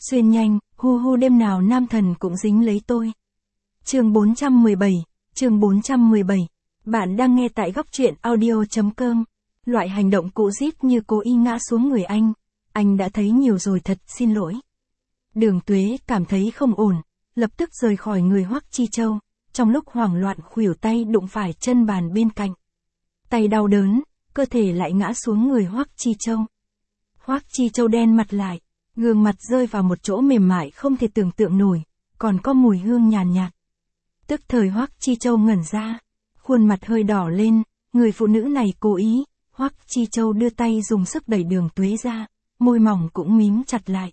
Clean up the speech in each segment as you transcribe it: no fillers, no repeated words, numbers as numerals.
Xuyên nhanh, hu hu đêm nào nam thần cũng dính lấy tôi. Chương 417, chương 417. Bạn đang nghe tại góc truyện audio.com. Loại hành động cụ dít như cố ý ngã xuống người anh đã thấy nhiều rồi, thật xin lỗi. Đường Tuế cảm thấy không ổn, lập tức rời khỏi người Hoắc Chi Châu, trong lúc hoảng loạn khuỷu tay đụng phải chân bàn bên cạnh. Tay đau đớn, cơ thể lại ngã xuống người Hoắc Chi Châu. Hoắc Chi Châu đen mặt lại, gương mặt rơi vào một chỗ mềm mại không thể tưởng tượng nổi, còn có mùi hương nhàn nhạt. Tức thời Hoắc Chi Châu ngẩn ra, khuôn mặt hơi đỏ lên, người phụ nữ này cố ý. Hoắc Chi Châu đưa tay dùng sức đẩy Đường Tuế ra, môi mỏng cũng mím chặt lại.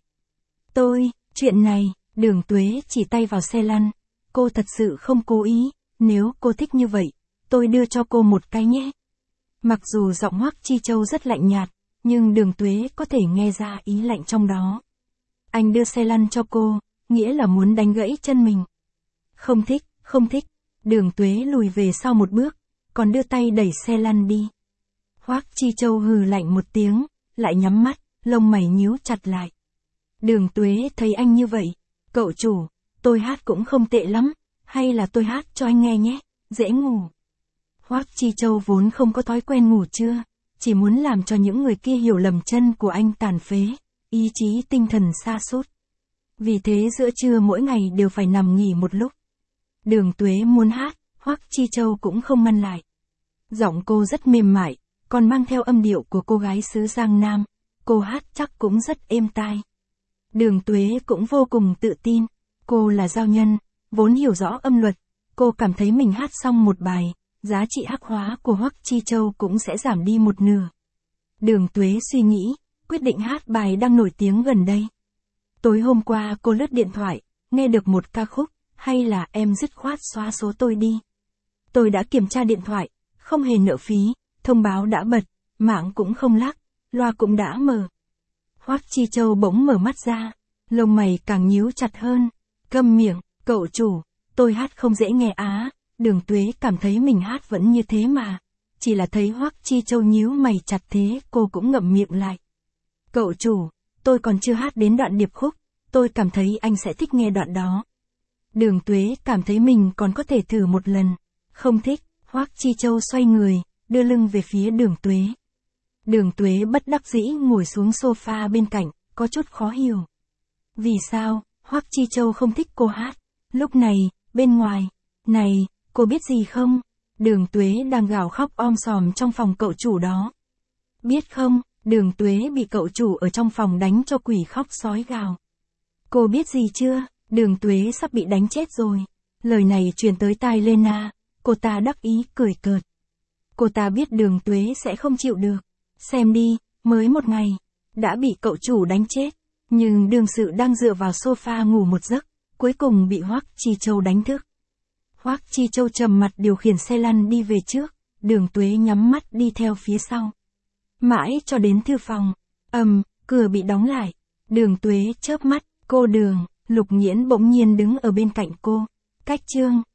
Chuyện này, Đường Tuế chỉ tay vào xe lăn, cô thật sự không cố ý, nếu cô thích như vậy, tôi đưa cho cô một cái nhé. Mặc dù giọng Hoắc Chi Châu rất lạnh nhạt, nhưng Đường Tuế có thể nghe ra ý lạnh trong đó. Anh đưa xe lăn cho cô, nghĩa là muốn đánh gãy chân mình. Không thích, Đường Tuế lùi về sau một bước, còn đưa tay đẩy xe lăn đi. Hoắc Chi Châu hừ lạnh một tiếng, lại nhắm mắt, lông mày nhíu chặt lại. Đường Tuế thấy anh như vậy, cậu chủ, tôi hát cũng không tệ lắm, hay là tôi hát cho anh nghe nhé, dễ ngủ. Hoắc Chi Châu vốn không có thói quen ngủ trưa, chỉ muốn làm cho những người kia hiểu lầm chân của anh tàn phế, ý chí tinh thần sa sút. Vì thế giữa trưa mỗi ngày đều phải nằm nghỉ một lúc. Đường Tuế muốn hát, Hoắc Chi Châu cũng không ngăn lại. Giọng cô rất mềm mại, còn mang theo âm điệu của cô gái xứ Giang Nam, cô hát chắc cũng rất êm tai. Đường Tuế cũng vô cùng tự tin, cô là giao nhân, vốn hiểu rõ âm luật, cô cảm thấy mình hát xong một bài, giá trị hắc hóa của Hoắc Chi Châu cũng sẽ giảm đi một nửa. Đường Tuế suy nghĩ, quyết định hát bài đang nổi tiếng gần đây. Tối hôm qua cô lướt điện thoại, nghe được một ca khúc, hay là em dứt khoát xóa số tôi đi. Tôi đã kiểm tra điện thoại, không hề nợ phí, thông báo đã bật, mạng cũng không lắc, loa cũng đã mở. Hoắc Chi Châu bỗng mở mắt ra, lông mày càng nhíu chặt hơn. Câm miệng, cậu chủ, tôi hát không dễ nghe á. Đường Tuế cảm thấy mình hát vẫn như thế mà. Chỉ là thấy Hoắc Chi Châu nhíu mày chặt thế, cô cũng ngậm miệng lại. Cậu chủ, tôi còn chưa hát đến đoạn điệp khúc, tôi cảm thấy anh sẽ thích nghe đoạn đó. Đường Tuế cảm thấy mình còn có thể thử một lần. Không thích, Hoắc Chi Châu xoay người, đưa lưng về phía Đường Tuế. Đường Tuế bất đắc dĩ ngồi xuống sofa bên cạnh, có chút khó hiểu. Vì sao, Hoắc Chi Châu không thích cô hát? Lúc này, bên ngoài, này, cô biết gì không? Đường Tuế đang gào khóc om sòm trong phòng cậu chủ đó. Biết không, Đường Tuế bị cậu chủ ở trong phòng đánh cho quỷ khóc sói gào. Cô biết gì chưa? Đường Tuế sắp bị đánh chết rồi. Lời này truyền tới tai Lena, cô ta đắc ý cười cợt. Cô ta biết Đường Tuế sẽ không chịu được. Xem đi, mới một ngày, đã bị cậu chủ đánh chết. Nhưng Đường Sự đang dựa vào sofa ngủ một giấc, cuối cùng bị Hoắc Chi Châu đánh thức. Hoắc Chi Châu trầm mặt điều khiển xe lăn đi về trước, Đường Tuế nhắm mắt đi theo phía sau. Mãi cho đến thư phòng, cửa bị đóng lại. Đường Tuế chớp mắt, cô Đường, Lục Nghiễn bỗng nhiên đứng ở bên cạnh cô. Cách chương.